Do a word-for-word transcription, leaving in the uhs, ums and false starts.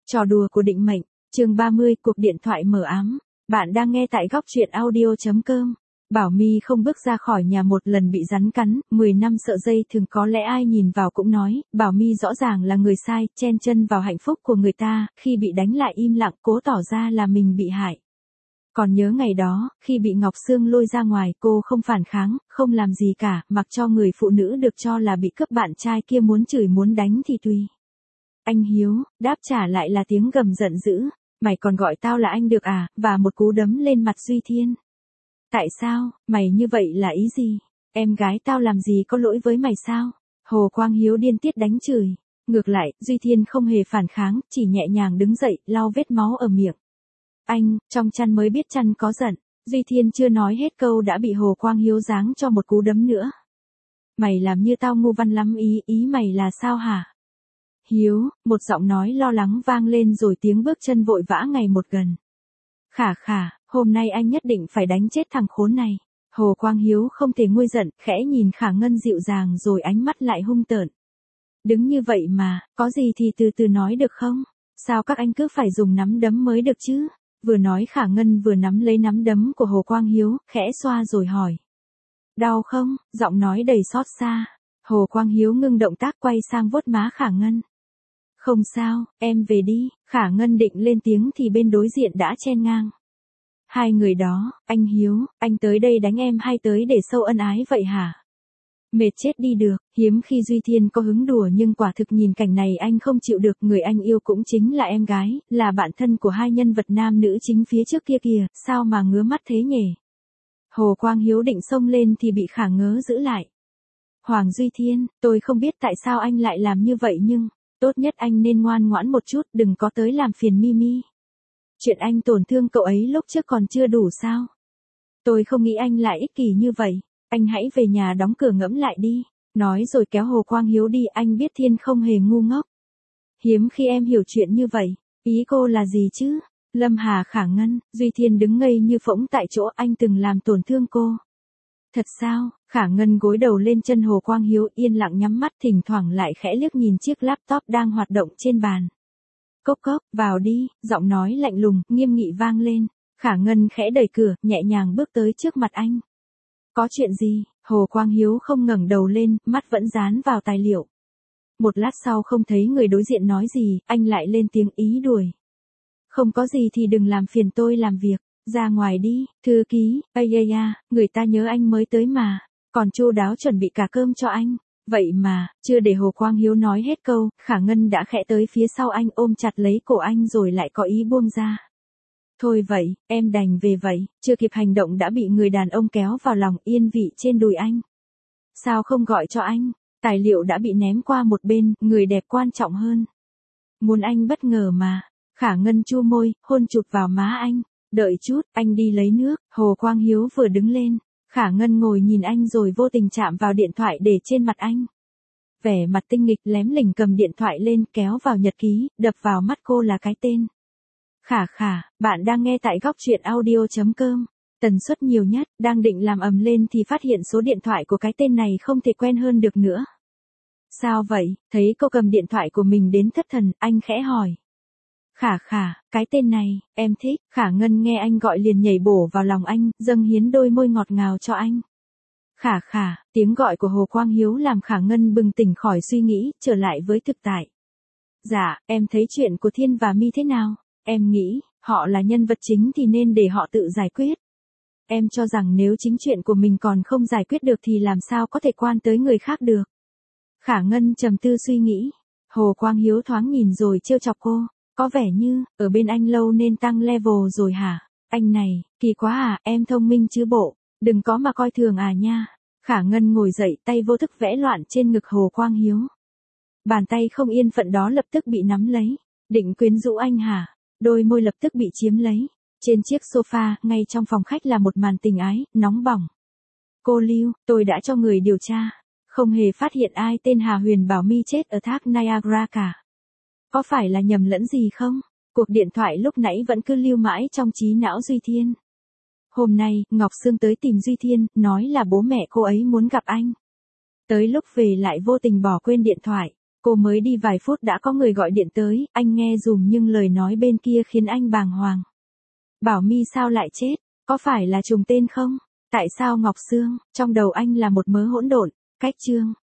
Trò đùa của định mệnh, chương ba mươi, cuộc điện thoại mờ ám. Bạn đang nghe tại góc truyện audio chấm com. Bảo My không bước ra khỏi nhà một lần bị rắn cắn, mười năm sợ dây thường có lẽ ai nhìn vào cũng nói, Bảo My rõ ràng là người sai, chen chân vào hạnh phúc của người ta, khi bị đánh lại im lặng cố tỏ ra là mình bị hại. Còn nhớ ngày đó, khi bị Ngọc Sương lôi ra ngoài, cô không phản kháng, không làm gì cả, mặc cho người phụ nữ được cho là bị cướp bạn trai kia muốn chửi muốn đánh thì tùy. Anh Hiếu, đáp trả lại là tiếng gầm giận dữ, mày còn gọi tao là anh được à, và một cú đấm lên mặt Duy Thiên. Tại sao, mày như vậy là ý gì? Em gái tao làm gì có lỗi với mày sao? Hồ Quang Hiếu điên tiết đánh chửi. Ngược lại, Duy Thiên không hề phản kháng, chỉ nhẹ nhàng đứng dậy, lau vết máu ở miệng. Anh, trong chăn mới biết chăn có giận. Duy Thiên chưa nói hết câu đã bị Hồ Quang Hiếu giáng cho một cú đấm nữa. Mày làm như tao ngu văn lắm ý, ý mày là sao hả? Hiếu, một giọng nói lo lắng vang lên rồi tiếng bước chân vội vã ngày một gần. Khả khả, hôm nay anh nhất định phải đánh chết thằng khốn này. Hồ Quang Hiếu không thể nguôi giận, khẽ nhìn Khả Ngân dịu dàng rồi ánh mắt lại hung tợn. Đứng như vậy mà, có gì thì từ từ nói được không? Sao các anh cứ phải dùng nắm đấm mới được chứ? Vừa nói Khả Ngân vừa nắm lấy nắm đấm của Hồ Quang Hiếu, khẽ xoa rồi hỏi. Đau không? Giọng nói đầy xót xa. Hồ Quang Hiếu ngưng động tác quay sang vuốt má Khả Ngân. Không sao, em về đi. Khả Ngân định lên tiếng thì bên đối diện đã chen ngang. Hai người đó, anh Hiếu, anh tới đây đánh em hay tới để sâu ân ái vậy hả? Mệt chết đi được, hiếm khi Duy Thiên có hứng đùa nhưng quả thực nhìn cảnh này anh không chịu được. Người anh yêu cũng chính là em gái, là bạn thân của hai nhân vật nam nữ chính phía trước kia kìa, sao mà ngứa mắt thế nhỉ? Hồ Quang Hiếu định xông lên thì bị Khả Ngớ giữ lại. Hoàng Duy Thiên, tôi không biết tại sao anh lại làm như vậy nhưng, tốt nhất anh nên ngoan ngoãn một chút, đừng có tới làm phiền Mimi. Chuyện anh tổn thương cậu ấy lúc trước còn chưa đủ sao? Tôi không nghĩ anh lại ích kỷ như vậy. Anh hãy về nhà đóng cửa ngẫm lại đi. Nói rồi kéo Hồ Quang Hiếu đi, anh biết Thiên không hề ngu ngốc. Hiếm khi em hiểu chuyện như vậy. Ý cô là gì chứ? Lâm Hà Khả Ngân, Duy Thiên đứng ngây như phỗng tại chỗ, anh từng làm tổn thương cô. Thật sao? Khả Ngân gối đầu lên chân Hồ Quang Hiếu yên lặng nhắm mắt, thỉnh thoảng lại khẽ liếc nhìn chiếc laptop đang hoạt động trên bàn. Cốc cốc, vào đi, giọng nói lạnh lùng, nghiêm nghị vang lên. Khả Ngân khẽ đẩy cửa, nhẹ nhàng bước tới trước mặt anh. Có chuyện gì? Hồ Quang Hiếu không ngẩng đầu lên, mắt vẫn dán vào tài liệu. Một lát sau không thấy người đối diện nói gì, anh lại lên tiếng ý đuổi. Không có gì thì đừng làm phiền tôi làm việc, ra ngoài đi, thư ký, ây ây à, người ta nhớ anh mới tới mà, còn chu đáo chuẩn bị cả cơm cho anh. Vậy mà, chưa để Hồ Quang Hiếu nói hết câu, Khả Ngân đã khẽ tới phía sau anh ôm chặt lấy cổ anh rồi lại có ý buông ra. Thôi vậy, em đành về vậy, chưa kịp hành động đã bị người đàn ông kéo vào lòng yên vị trên đùi anh. Sao không gọi cho anh? Tài liệu đã bị ném qua một bên, người đẹp quan trọng hơn. Muốn anh bất ngờ mà. Khả Ngân chu môi, hôn chụp vào má anh. Đợi chút, anh đi lấy nước. Hồ Quang Hiếu vừa đứng lên. Khả Ngân ngồi nhìn anh rồi vô tình chạm vào điện thoại để trên mặt anh. Vẻ mặt tinh nghịch lém lỉnh cầm điện thoại lên kéo vào nhật ký, đập vào mắt cô là cái tên. Khả khả, bạn đang nghe tại góc truyện audio chấm com. Tần suất nhiều nhất, đang định làm ầm lên thì phát hiện số điện thoại của cái tên này không thể quen hơn được nữa. Sao vậy? Thấy cô cầm điện thoại của mình đến thất thần, anh khẽ hỏi. Khả khả, cái tên này, em thích. Khả Ngân nghe anh gọi liền nhảy bổ vào lòng anh, dâng hiến đôi môi ngọt ngào cho anh. Khả khả, tiếng gọi của Hồ Quang Hiếu làm Khả Ngân bừng tỉnh khỏi suy nghĩ, trở lại với thực tại. Dạ, em thấy chuyện của Thiên và My thế nào? Em nghĩ, họ là nhân vật chính thì nên để họ tự giải quyết. Em cho rằng nếu chính chuyện của mình còn không giải quyết được thì làm sao có thể quan tới người khác được. Khả Ngân trầm tư suy nghĩ. Hồ Quang Hiếu thoáng nhìn rồi trêu chọc cô. Có vẻ như, ở bên anh lâu nên tăng level rồi hả? Anh này, kỳ quá à, em thông minh chứ bộ. Đừng có mà coi thường à nha. Khả Ngân ngồi dậy, tay vô thức vẽ loạn trên ngực Hồ Quang Hiếu. Bàn tay không yên phận đó lập tức bị nắm lấy. Định quyến rũ anh hả? Đôi môi lập tức bị chiếm lấy. Trên chiếc sofa, ngay trong phòng khách là một màn tình ái, nóng bỏng. Cô Lưu, tôi đã cho người điều tra. Không hề phát hiện ai tên Hà Huyền Bảo My chết ở thác Niagara cả. Có phải là nhầm lẫn gì không? Cuộc điện thoại lúc nãy vẫn cứ lưu mãi trong trí não Duy Thiên. Hôm nay, Ngọc Sương tới tìm Duy Thiên, nói là bố mẹ cô ấy muốn gặp anh. Tới lúc về lại vô tình bỏ quên điện thoại. Cô mới đi vài phút đã có người gọi điện tới, anh nghe dùm nhưng lời nói bên kia khiến anh bàng hoàng. Bảo My sao lại chết? Có phải là trùng tên không? Tại sao Ngọc Sương? Trong đầu anh là một mớ hỗn độn. Cách chương